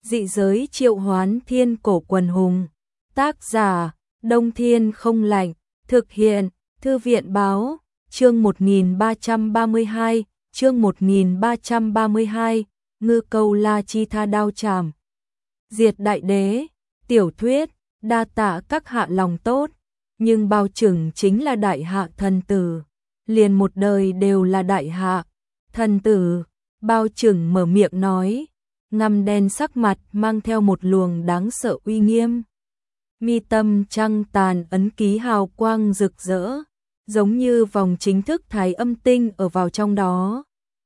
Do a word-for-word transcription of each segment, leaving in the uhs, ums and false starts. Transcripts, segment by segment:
Dị giới triệu hoán thiên cổ quần hùng. Tác giả, Đông Thiên không lạnh. Thực hiện, Thư viện báo. Chương một nghìn ba trăm ba mươi hai, chương một nghìn ba trăm ba mươi hai, Ngư Câu La Chi Tha đao trảm. Diệt đại đế, tiểu thuyết, đa tạ các hạ lòng tốt, nhưng bao chừng chính là đại hạ thần tử, liền một đời đều là đại hạ. Thần tử, bao chừng mở miệng nói, ngăm đen sắc mặt mang theo một luồng đáng sợ uy nghiêm. Mi tâm trăng tàn ấn ký hào quang rực rỡ, giống như vòng chính thức thái âm tinh ở vào trong đó.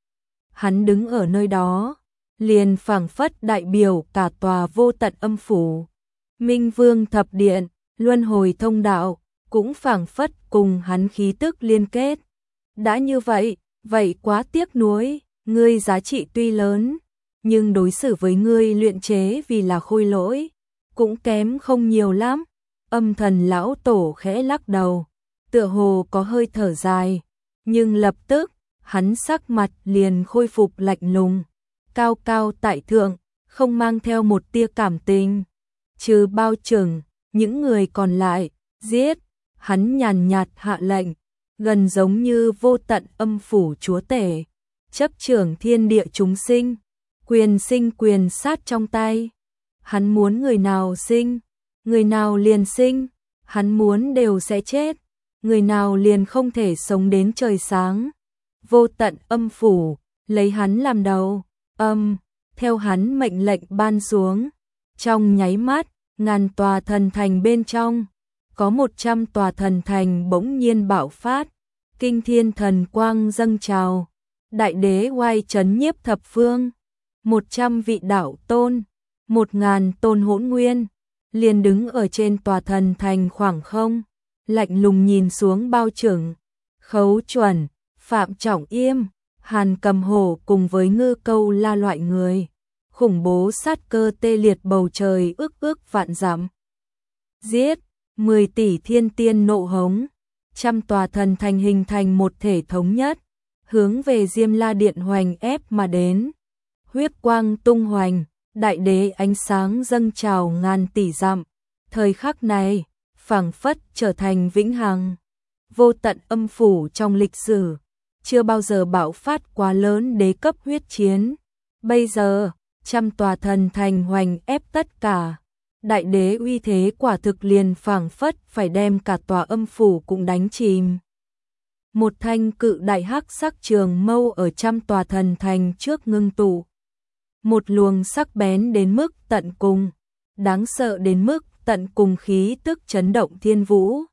Hắn đứng ở nơi đó, liền phảng phất đại biểu cả tòa vô tận âm phủ. Minh Vương thập điện, luân hồi thông đạo, cũng phảng phất cùng hắn khí tức liên kết. Đã như vậy, vậy quá tiếc nuối, ngươi giá trị tuy lớn, nhưng đối xử với ngươi luyện chế vì là khôi lỗi, cũng kém không nhiều lắm. Âm thần lão tổ khẽ lắc đầu, tựa hồ có hơi thở dài, nhưng lập tức, hắn sắc mặt liền khôi phục lạnh lùng, cao cao tại thượng, không mang theo một tia cảm tình. Trừ bao chừng, những người còn lại, giết, hắn nhàn nhạt hạ lệnh, gần giống như vô tận âm phủ chúa tể, chấp trưởng thiên địa chúng sinh, quyền sinh quyền sát trong tay. Hắn muốn người nào sinh, người nào liền sinh, hắn muốn đều sẽ chết, người nào liền không thể sống đến trời sáng. Vô tận âm phủ, lấy hắn làm đầu, âm, theo hắn mệnh lệnh ban xuống. Trong nháy mắt, ngàn tòa thần thành bên trong, có một trăm tòa thần thành bỗng nhiên bạo phát, kinh thiên thần quang dâng trào, đại đế oai trấn nhiếp thập phương, một trăm vị đạo tôn, một ngàn tôn hỗn nguyên, liền đứng ở trên tòa thần thành khoảng không, lạnh lùng nhìn xuống bao trưởng, Khấu Chuẩn, Phạm Trọng Yêm, Hàn Cầm Hổ cùng với Ngư Câu La loại người. Khủng bố sát cơ tê liệt bầu trời ước ước vạn dặm. Giết, mười tỷ thiên tiên nộ hống, trăm tòa thần thành hình thành một thể thống nhất, hướng về Diêm La Điện hoành ép mà đến. Huyết quang tung hoành, đại đế ánh sáng dâng trào ngàn tỷ dặm. Thời khắc này, phảng phất trở thành vĩnh hằng. Vô tận âm phủ trong lịch sử, chưa bao giờ bạo phát quá lớn đế cấp huyết chiến. Bây giờ, trăm tòa thần thành hoành ép tất cả. Đại đế uy thế quả thực liền phảng phất phải đem cả tòa âm phủ cũng đánh chìm. Một thanh cự đại hắc sắc trường mâu ở trăm tòa thần thành trước ngưng tụ. Một luồng sắc bén đến mức tận cùng, đáng sợ đến mức tận cùng khí tức chấn động thiên vũ.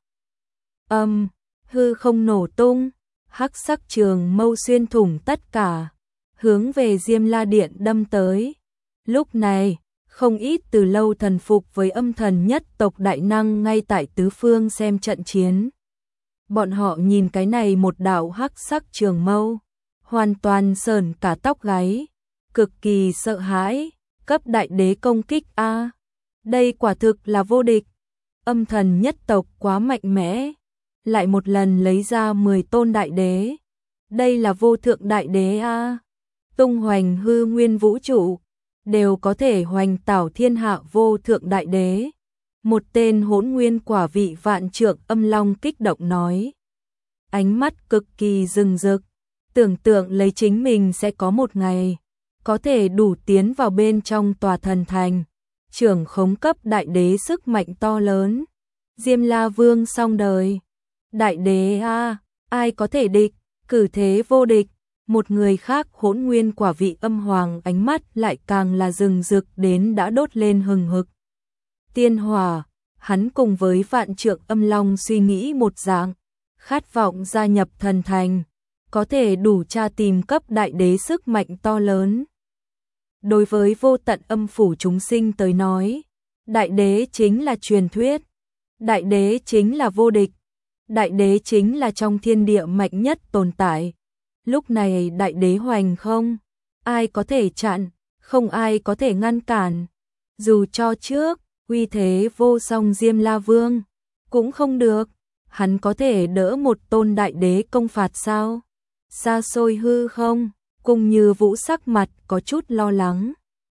Âm, hư không nổ tung, hắc sắc trường mâu xuyên thủng tất cả, hướng về Diêm La Điện đâm tới. Lúc này, không ít từ lâu thần phục với âm thần nhất tộc đại năng ngay tại tứ phương xem trận chiến. Bọn họ nhìn cái này một đạo hắc sắc trường mâu, hoàn toàn sởn cả tóc gáy, cực kỳ sợ hãi, cấp đại đế công kích a. Đây quả thực là vô địch. Âm thần nhất tộc quá mạnh mẽ, lại một lần lấy ra mười tôn đại đế. Đây là vô thượng đại đế a. Tung hoành hư nguyên vũ trụ, đều có thể hoành tảo thiên hạ vô thượng đại đế. Một tên hỗn nguyên quả vị vạn trượng âm long kích động nói. Ánh mắt cực kỳ rừng rực, tưởng tượng lấy chính mình sẽ có một ngày, có thể đủ tiến vào bên trong tòa thần thành, trưởng khống cấp đại đế sức mạnh to lớn. Diêm La Vương xong đời. Đại đế a, ai có thể địch, cử thế vô địch. Một người khác hỗn nguyên quả vị âm hoàng ánh mắt lại càng là rừng rực đến đã đốt lên hừng hực. Tiên hỏa, hắn cùng với vạn trượng âm long suy nghĩ một dạng, khát vọng gia nhập thần thành, có thể đủ tra tìm cấp đại đế sức mạnh to lớn. Đối với vô tận âm phủ chúng sinh tới nói, đại đế chính là truyền thuyết, đại đế chính là vô địch, đại đế chính là trong thiên địa mạnh nhất tồn tại. Lúc này đại đế hoành không, ai có thể chặn, không ai có thể ngăn cản. Dù cho trước, uy thế vô song Diêm La Vương, cũng không được, hắn có thể đỡ một tôn đại đế công phạt sao? Xa xôi hư không, cùng Như Vũ sắc mặt có chút lo lắng.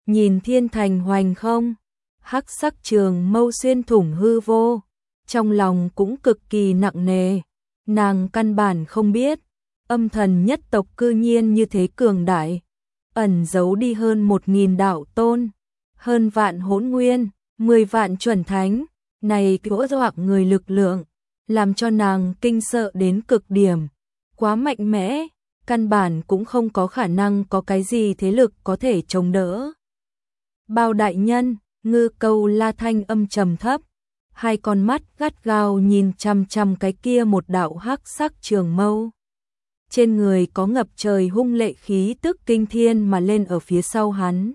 nhìn thiên thành hoành không, hắc sắc trường mâu xuyên thủng hư vô, trong lòng cũng cực kỳ nặng nề, nàng căn bản không biết, âm thần nhất tộc cư nhiên như thế cường đại, ẩn giấu đi hơn một nghìn đạo tôn, hơn vạn hỗn nguyên, mười vạn chuẩn thánh, này cỗ dọa người lực lượng, làm cho nàng kinh sợ đến cực điểm, quá mạnh mẽ, căn bản cũng không có khả năng có cái gì thế lực có thể chống đỡ. Bao đại nhân, Ngư Câu La thanh âm trầm thấp, hai con mắt gắt gao nhìn chằm chằm cái kia một đạo hắc sắc trường mâu. Trên người có ngập trời hung lệ khí tức kinh thiên mà lên ở phía sau hắn.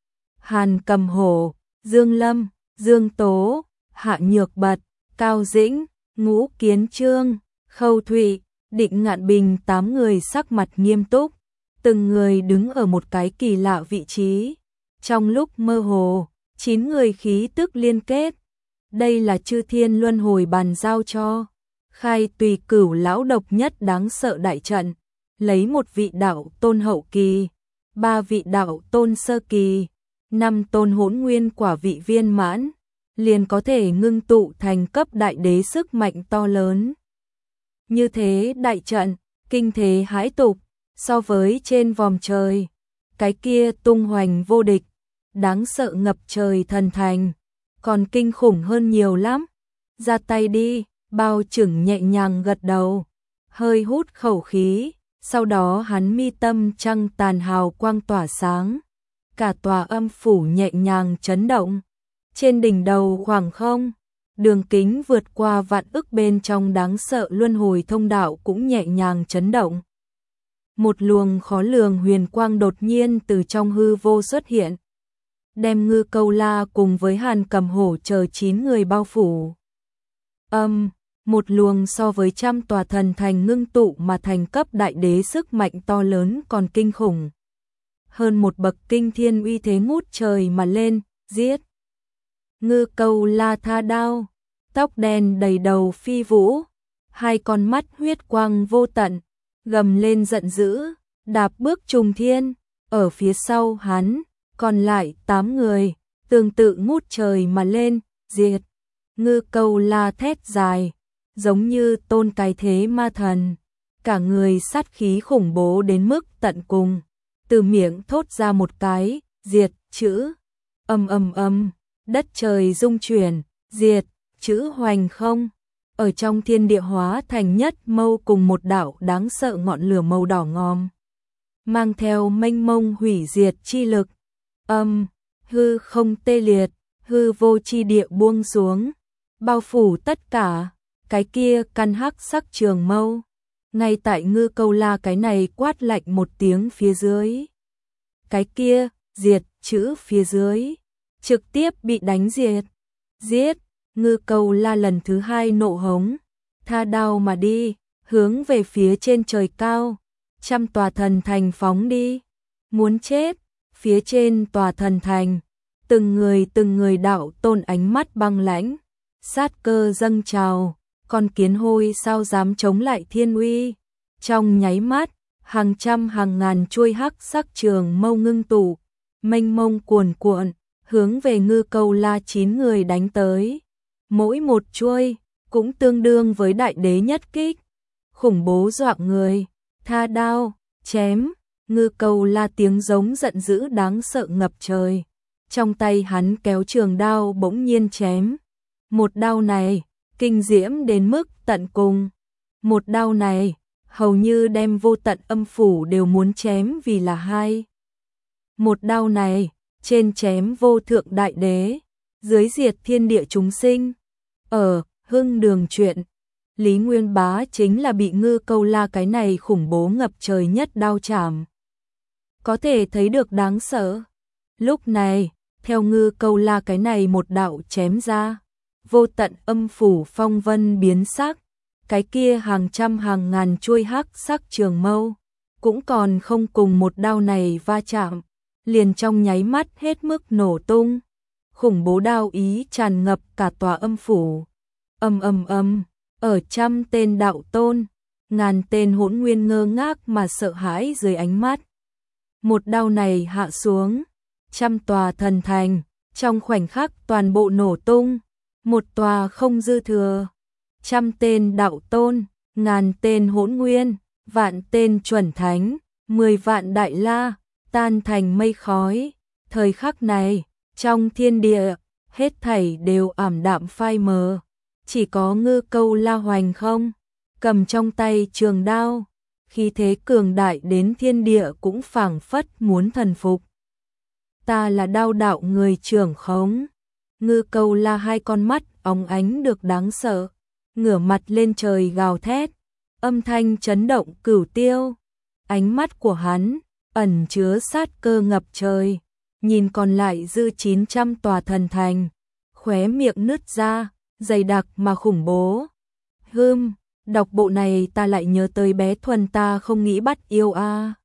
Hàn Cầm Hổ, Dương Lâm, Dương Tố, Hạ Nhược Bật, Cao Dĩnh, Ngũ Kiến Trương, Khâu Thụy, Định Ngạn Bình tám người sắc mặt nghiêm túc, từng người đứng ở một cái kỳ lạ vị trí. Trong lúc mơ hồ, chín người khí tức liên kết. Đây là Chư Thiên Luân Hồi bàn giao cho Khai Tùy Cửu lão độc nhất đáng sợ đại trận, lấy một vị đạo tôn hậu kỳ, ba vị đạo tôn sơ kỳ, năm tôn hỗn nguyên quả vị viên mãn, liền có thể ngưng tụ thành cấp đại đế sức mạnh to lớn. Như thế đại trận, kinh thế hãi tục, so với trên vòm trời, cái kia tung hoành vô địch, đáng sợ ngập trời thần thành, còn kinh khủng hơn nhiều lắm. Ra tay đi, Bao Chừng nhẹ nhàng gật đầu, hơi hút khẩu khí, sau đó hắn mi tâm trăng tàn hào quang tỏa sáng, cả tòa âm phủ nhẹ nhàng chấn động. Trên đỉnh đầu khoảng không, đường kính vượt qua vạn ức bên trong đáng sợ luân hồi thông đạo cũng nhẹ nhàng chấn động. Một luồng khó lường huyền quang đột nhiên từ trong hư vô xuất hiện, đem Ngư Câu La cùng với Hàn Cầm Hổ chờ chín người bao phủ. Âm, một luồng so với trăm tòa thần thành ngưng tụ mà thành cấp đại đế sức mạnh to lớn còn kinh khủng. Hơn một bậc kinh thiên uy thế ngút trời mà lên, giết. Ngư Câu La tha đao, tóc đen đầy đầu phi vũ, hai con mắt huyết quang vô tận, gầm lên giận dữ, đạp bước trùng thiên, ở phía sau hắn, còn lại tám người, tương tự ngút trời mà lên, diệt. Ngư Câu La thét dài, giống như tôn cái thế ma thần, cả người sát khí khủng bố đến mức tận cùng, từ miệng thốt ra một cái, diệt chữ, ầm ầm ầm, đất trời rung chuyển, diệt chữ hoành không, ở trong thiên địa hóa thành nhất mâu cùng một đạo đáng sợ ngọn lửa màu đỏ ngòm, mang theo mênh mông hủy diệt chi lực. Âm, hư không tê liệt, hư vô chi địa buông xuống, bao phủ tất cả, cái kia căn hắc sắc trường mâu. Ngay tại Ngư Câu La cái này quát lạnh một tiếng phía dưới, cái kia, diệt chữ phía dưới, trực tiếp bị đánh diệt. Giết, Ngư Câu La lần thứ hai nộ hống, tha đao mà đi, hướng về phía trên trời cao, trăm tòa thần thành phóng đi, muốn chết. Phía trên tòa thần thành, từng người từng người đạo tôn ánh mắt băng lãnh, sát cơ dâng trào, con kiến hôi sao dám chống lại thiên uy. Trong nháy mắt, hàng trăm hàng ngàn chuôi hắc sắc trường mâu ngưng tụ, mênh mông cuồn cuộn, hướng về Ngư Câu La chín người đánh tới. Mỗi một chuôi cũng tương đương với đại đế nhất kích, khủng bố dọa người, tha đao, chém. Ngư Câu La tiếng giống giận dữ đáng sợ ngập trời, trong tay hắn kéo trường đao bỗng nhiên chém. Một đao này, kinh diễm đến mức tận cùng. Một đao này, hầu như đem vô tận âm phủ đều muốn chém vì là hai. Một đao này, trên chém vô thượng đại đế, dưới diệt thiên địa chúng sinh. Ở Hưng Đường chuyện, Lý Nguyên Bá chính là bị Ngư Câu La cái này khủng bố ngập trời nhất đao chảm. Có thể thấy được đáng sợ. Lúc này, theo Ngư Câu La cái này một đạo chém ra, vô tận âm phủ phong vân biến sắc, cái kia hàng trăm hàng ngàn chuôi hắc sắc trường mâu, cũng còn không cùng một đao này va chạm, liền trong nháy mắt hết mức nổ tung. Khủng bố đao ý tràn ngập cả tòa âm phủ. Âm âm âm, ở trăm tên đạo tôn, ngàn tên hỗn nguyên ngơ ngác mà sợ hãi dưới ánh mắt. Một đao này hạ xuống, trăm tòa thần thành, trong khoảnh khắc toàn bộ nổ tung, một tòa không dư thừa, trăm tên đạo tôn, ngàn tên hỗn nguyên, vạn tên chuẩn thánh, mười vạn đại la, tan thành mây khói. Thời khắc này, trong thiên địa, hết thảy đều ảm đạm phai mờ, chỉ có Ngư Câu La Hoành không, cầm trong tay trường đao, khí thế cường đại đến thiên địa cũng phảng phất muốn thần phục. Ta là đao đạo người trưởng khống. Ngư Câu La hai con mắt óng ánh được đáng sợ, ngửa mặt lên trời gào thét, âm thanh chấn động cửu tiêu. Ánh mắt của hắn ẩn chứa sát cơ ngập trời, nhìn còn lại dư chín trăm tòa thần thành, khóe miệng nứt ra, dày đặc mà khủng bố. Hừm, đọc bộ này ta lại nhớ tới bé Thuần ta không nghĩ bắt yêu a. À.